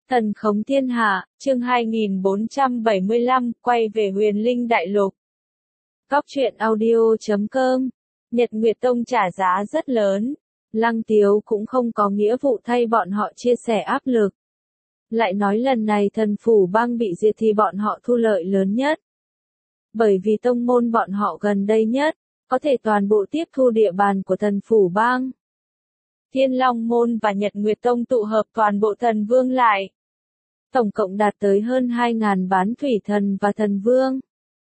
Thần khống thiên hạ, chương 2475, quay về Huyền Linh Đại Lục. Góc truyện audio.com. Nhật Nguyệt Tông trả giá rất lớn. Lăng Tiếu cũng không có nghĩa vụ thay bọn họ chia sẻ áp lực. Lại nói lần này thần phủ bang bị diệt thì bọn họ thu lợi lớn nhất. Bởi vì tông môn bọn họ gần đây nhất, có thể toàn bộ tiếp thu địa bàn của thần phủ bang. Thiên Long Môn và Nhật Nguyệt Tông tụ hợp toàn bộ thần vương lại. Tổng cộng đạt tới hơn 2.000 bán thủy thần và thần vương.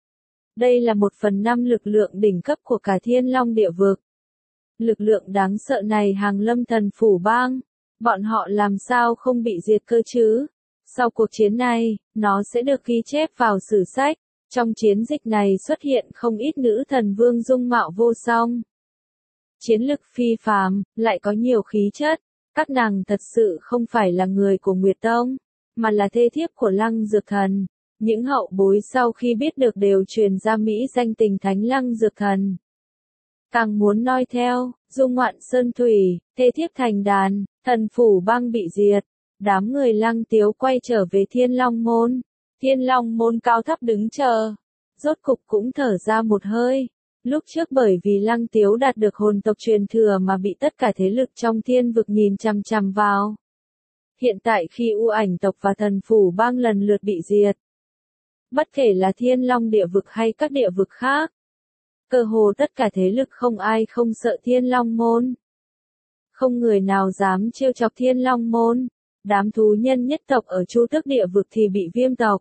Đây là 1/5 lực lượng đỉnh cấp của cả Thiên Long địa vực. Lực lượng đáng sợ này hàng lâm thần phủ bang, bọn họ làm sao không bị diệt cơ chứ? Sau cuộc chiến này, nó sẽ được ghi chép vào sử sách. Trong chiến dịch này xuất hiện không ít nữ thần vương dung mạo vô song. Chiến lực phi phàm, lại có nhiều khí chất. Các nàng thật sự không phải là người của Nguyệt Tông, mà là thê thiếp của Lăng Dược Thần. Những hậu bối sau khi biết được đều truyền ra mỹ danh tình thánh Lăng Dược Thần. Càng muốn noi theo, dung ngoạn sơn thủy, thê thiếp thành đàn, thần phủ bang bị diệt. Đám người Lăng Tiếu quay trở về Thiên Long Môn. Thiên Long Môn cao thấp đứng chờ. Rốt cục cũng thở ra một hơi. Lúc trước bởi vì Lăng Tiếu đạt được hồn tộc truyền thừa mà bị tất cả thế lực trong thiên vực nhìn chằm chằm vào. Hiện tại khi U Ảnh tộc và thần phủ bang lần lượt bị diệt. Bất kể là Thiên Long địa vực hay các địa vực khác. Cơ hồ tất cả thế lực không ai không sợ Thiên Long Môn. Không người nào dám trêu chọc Thiên Long Môn. Đám thú nhân nhất tộc ở Chu Tước địa vực thì bị Viêm tộc,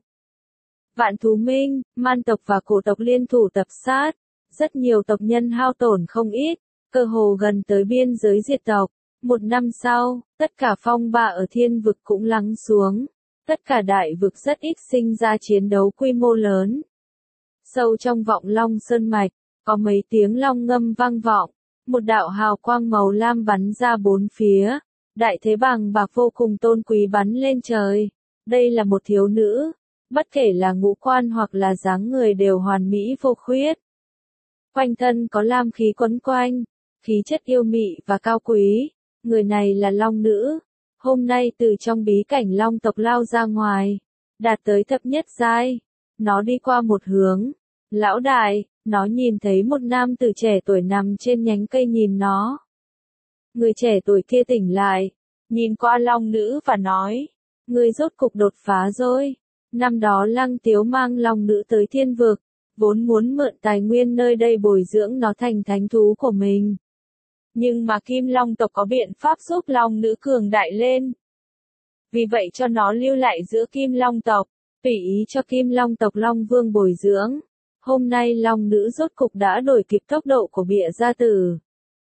Vạn Thú Minh, Man tộc và Cổ tộc liên thủ tập sát. Rất nhiều tộc nhân hao tổn không ít, cơ hồ gần tới biên giới diệt tộc. Một năm sau, tất cả phong ba ở thiên vực cũng lắng xuống. Tất cả đại vực rất ít sinh ra chiến đấu quy mô lớn. Sâu trong vọng Long Sơn Mạch, có mấy tiếng long ngâm vang vọng. Một đạo hào quang màu lam bắn ra bốn phía. Đại thế bàng bạc vô cùng tôn quý bắn lên trời. Đây là một thiếu nữ. Bất kể là ngũ quan hoặc là dáng người đều hoàn mỹ vô khuyết. Quanh thân có lam khí quấn quanh, khí chất yêu mị và cao quý. Người này là Long Nữ. Hôm nay từ trong bí cảnh Long tộc lao ra ngoài, đạt tới thập nhất giai. Nó đi qua một hướng. Lão đại, nó nhìn thấy một nam tử trẻ tuổi nằm trên nhánh cây nhìn nó. Người trẻ tuổi kia tỉnh lại, nhìn qua Long Nữ và nói, ngươi rốt cục đột phá rồi. Năm đó Lăng Tiếu mang Long Nữ tới thiên vực, vốn muốn mượn tài nguyên nơi đây bồi dưỡng nó thành thánh thú của mình. Nhưng mà Kim Long tộc có biện pháp giúp Long Nữ cường đại lên. Vì vậy cho nó lưu lại giữa Kim Long tộc, tùy ý cho Kim Long tộc Long Vương bồi dưỡng. Hôm nay Long Nữ rốt cục đã đuổi kịp tốc độ của bịa gia tử.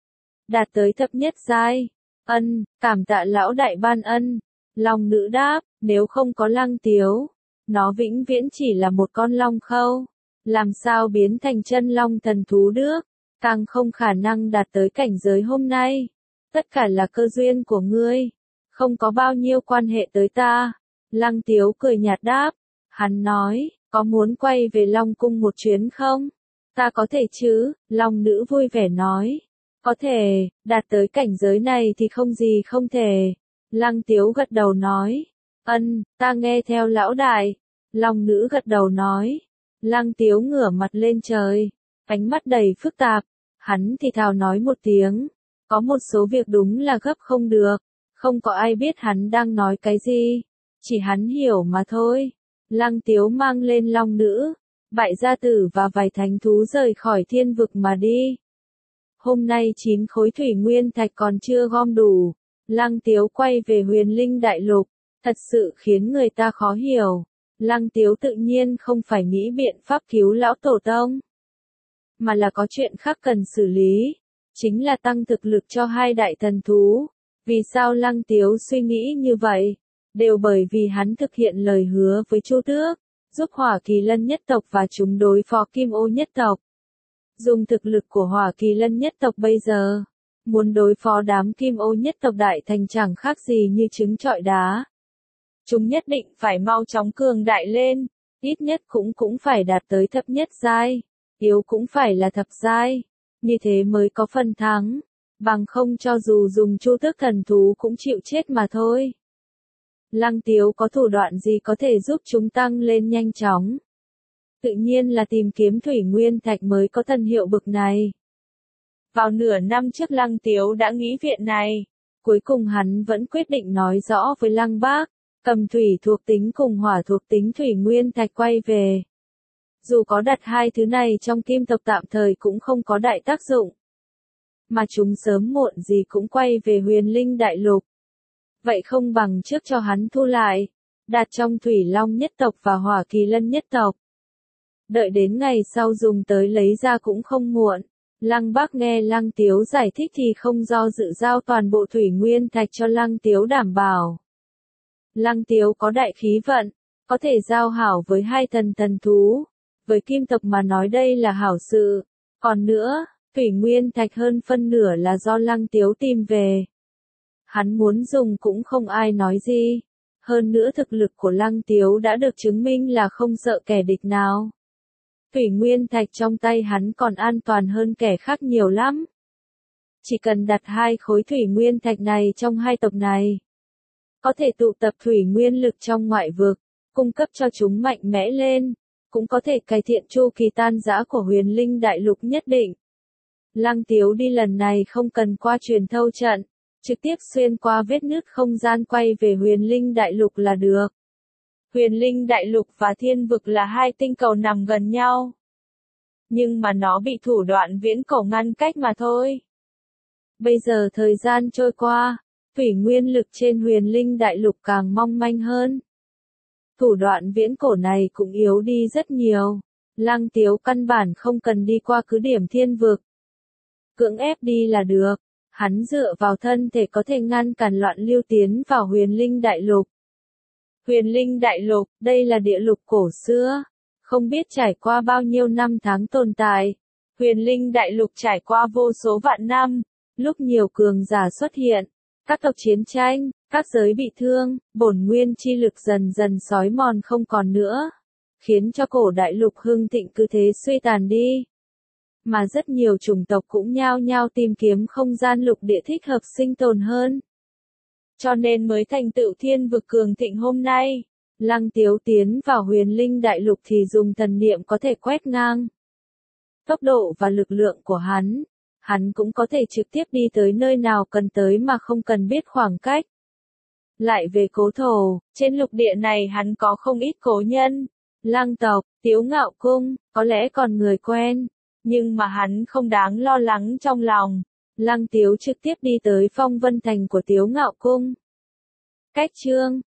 Đạt tới thập nhất giai. Ân, cảm tạ lão đại ban ân. Long Nữ đáp, nếu không có Lăng Tiếu, nó vĩnh viễn chỉ là một con long khâu. Làm sao biến thành chân long thần thú được, càng không khả năng đạt tới cảnh giới hôm nay. Tất cả là cơ duyên của ngươi, không có bao nhiêu quan hệ tới ta. Lăng Tiếu cười nhạt đáp, hắn nói, có muốn quay về Long cung một chuyến không? Ta có thể chứ, Long Nữ vui vẻ nói. Có thể, đạt tới cảnh giới này thì không gì không thể. Lăng Tiếu gật đầu nói, ân, ta nghe theo lão đại. Long Nữ gật đầu nói. Lăng Tiếu ngửa mặt lên trời, ánh mắt đầy phức tạp. Hắn thì thào nói một tiếng, có một số việc đúng là gấp không được. Không có ai biết hắn đang nói cái gì, chỉ hắn hiểu mà thôi. Lăng Tiếu mang lên Long Nữ, Bại gia tử và vài thánh thú rời khỏi thiên vực mà đi. Hôm nay 9 khối thủy nguyên thạch còn chưa gom đủ. Lăng Tiếu quay về Huyền Linh Đại Lục, thật sự khiến người ta khó hiểu. Lăng Tiếu tự nhiên không phải nghĩ biện pháp cứu lão tổ tông, mà là có chuyện khác cần xử lý, chính là tăng thực lực cho hai đại thần thú. Vì sao Lăng Tiếu suy nghĩ như vậy? Đều bởi vì hắn thực hiện lời hứa với Chu Tước, giúp Hỏa Kỳ Lân nhất tộc và chúng đối phó Kim Ô nhất tộc. Dùng thực lực của Hỏa Kỳ Lân nhất tộc bây giờ, muốn đối phó đám Kim Ô nhất tộc đại thành chẳng khác gì như trứng trọi đá. Chúng nhất định phải mau chóng cường đại lên, ít nhất cũng phải đạt tới thập nhất giai, yếu cũng phải là thập giai, như thế mới có phần thắng, bằng không cho dù dùng Chu Tước thần thú cũng chịu chết mà thôi. Lăng Tiếu có thủ đoạn gì có thể giúp chúng tăng lên nhanh chóng? Tự nhiên là tìm kiếm thủy nguyên thạch mới có thần hiệu bực này. Vào nửa năm trước Lăng Tiếu đã nghĩ viện này. Cuối cùng hắn vẫn quyết định nói rõ với Lăng Bác, cầm thủy thuộc tính cùng hỏa thuộc tính thủy nguyên thạch quay về. Dù có đặt hai thứ này trong kim tộc tạm thời cũng không có đại tác dụng. Mà chúng sớm muộn gì cũng quay về huyền linh đại lục. Vậy không bằng trước cho hắn thu lại, đặt trong thủy long nhất tộc và hỏa kỳ lân nhất tộc. Đợi đến ngày sau dùng tới lấy ra cũng không muộn. Lăng Bác nghe Lăng Tiếu giải thích thì không do dự giao toàn bộ thủy nguyên thạch cho Lăng Tiếu đảm bảo. Lăng Tiếu có đại khí vận, có thể giao hảo với hai thần thú. Với kim tộc mà nói đây là hảo sự. Còn nữa, thủy nguyên thạch hơn phân nửa là do Lăng Tiếu tìm về. Hắn muốn dùng cũng không ai nói gì. Hơn nữa thực lực của Lăng Tiếu đã được chứng minh là không sợ kẻ địch nào. Thủy nguyên thạch trong tay hắn còn an toàn hơn kẻ khác nhiều lắm. Chỉ cần đặt hai khối thủy nguyên thạch này trong hai tộc này, có thể tụ tập thủy nguyên lực trong ngoại vực, cung cấp cho chúng mạnh mẽ lên, cũng có thể cải thiện chu kỳ tan rã của huyền linh đại lục nhất định. Lăng Tiếu đi lần này không cần qua truyền thâu trận, trực tiếp xuyên qua vết nứt không gian quay về huyền linh đại lục là được. Huyền linh đại lục và thiên vực là hai tinh cầu nằm gần nhau. Nhưng mà nó bị thủ đoạn viễn cổ ngăn cách mà thôi. Bây giờ thời gian trôi qua, thủy nguyên lực trên huyền linh đại lục càng mong manh hơn. Thủ đoạn viễn cổ này cũng yếu đi rất nhiều. Lăng Tiếu căn bản không cần đi qua cứ điểm thiên vực. Cưỡng ép đi là được. Hắn dựa vào thân thể có thể ngăn cản loạn lưu tiến vào huyền linh đại lục. Huyền linh đại lục, đây là địa lục cổ xưa. Không biết trải qua bao nhiêu năm tháng tồn tại. Huyền linh đại lục trải qua vô số vạn năm. Lúc nhiều cường giả xuất hiện, các tộc chiến tranh, các giới bị thương, bổn nguyên chi lực dần dần xói mòn không còn nữa. Khiến cho cổ đại lục hưng thịnh cứ thế suy tàn đi. Mà rất nhiều chủng tộc cũng nhao nhao tìm kiếm không gian lục địa thích hợp sinh tồn hơn. Cho nên mới thành tựu thiên vực cường thịnh hôm nay. Lăng Tiếu tiến vào huyền linh đại lục thì dùng thần niệm có thể quét ngang. Tốc độ và lực lượng của hắn cũng có thể trực tiếp đi tới nơi nào cần tới mà không cần biết khoảng cách. Lại về cố thổ, trên lục địa này hắn có không ít cố nhân. Lăng tộc, Tiếu Ngạo Cung, có lẽ còn người quen. Nhưng mà hắn không đáng lo lắng trong lòng. Lăng Tiếu trực tiếp đi tới phong vân thành của Tiếu Ngạo Cung. Cách chương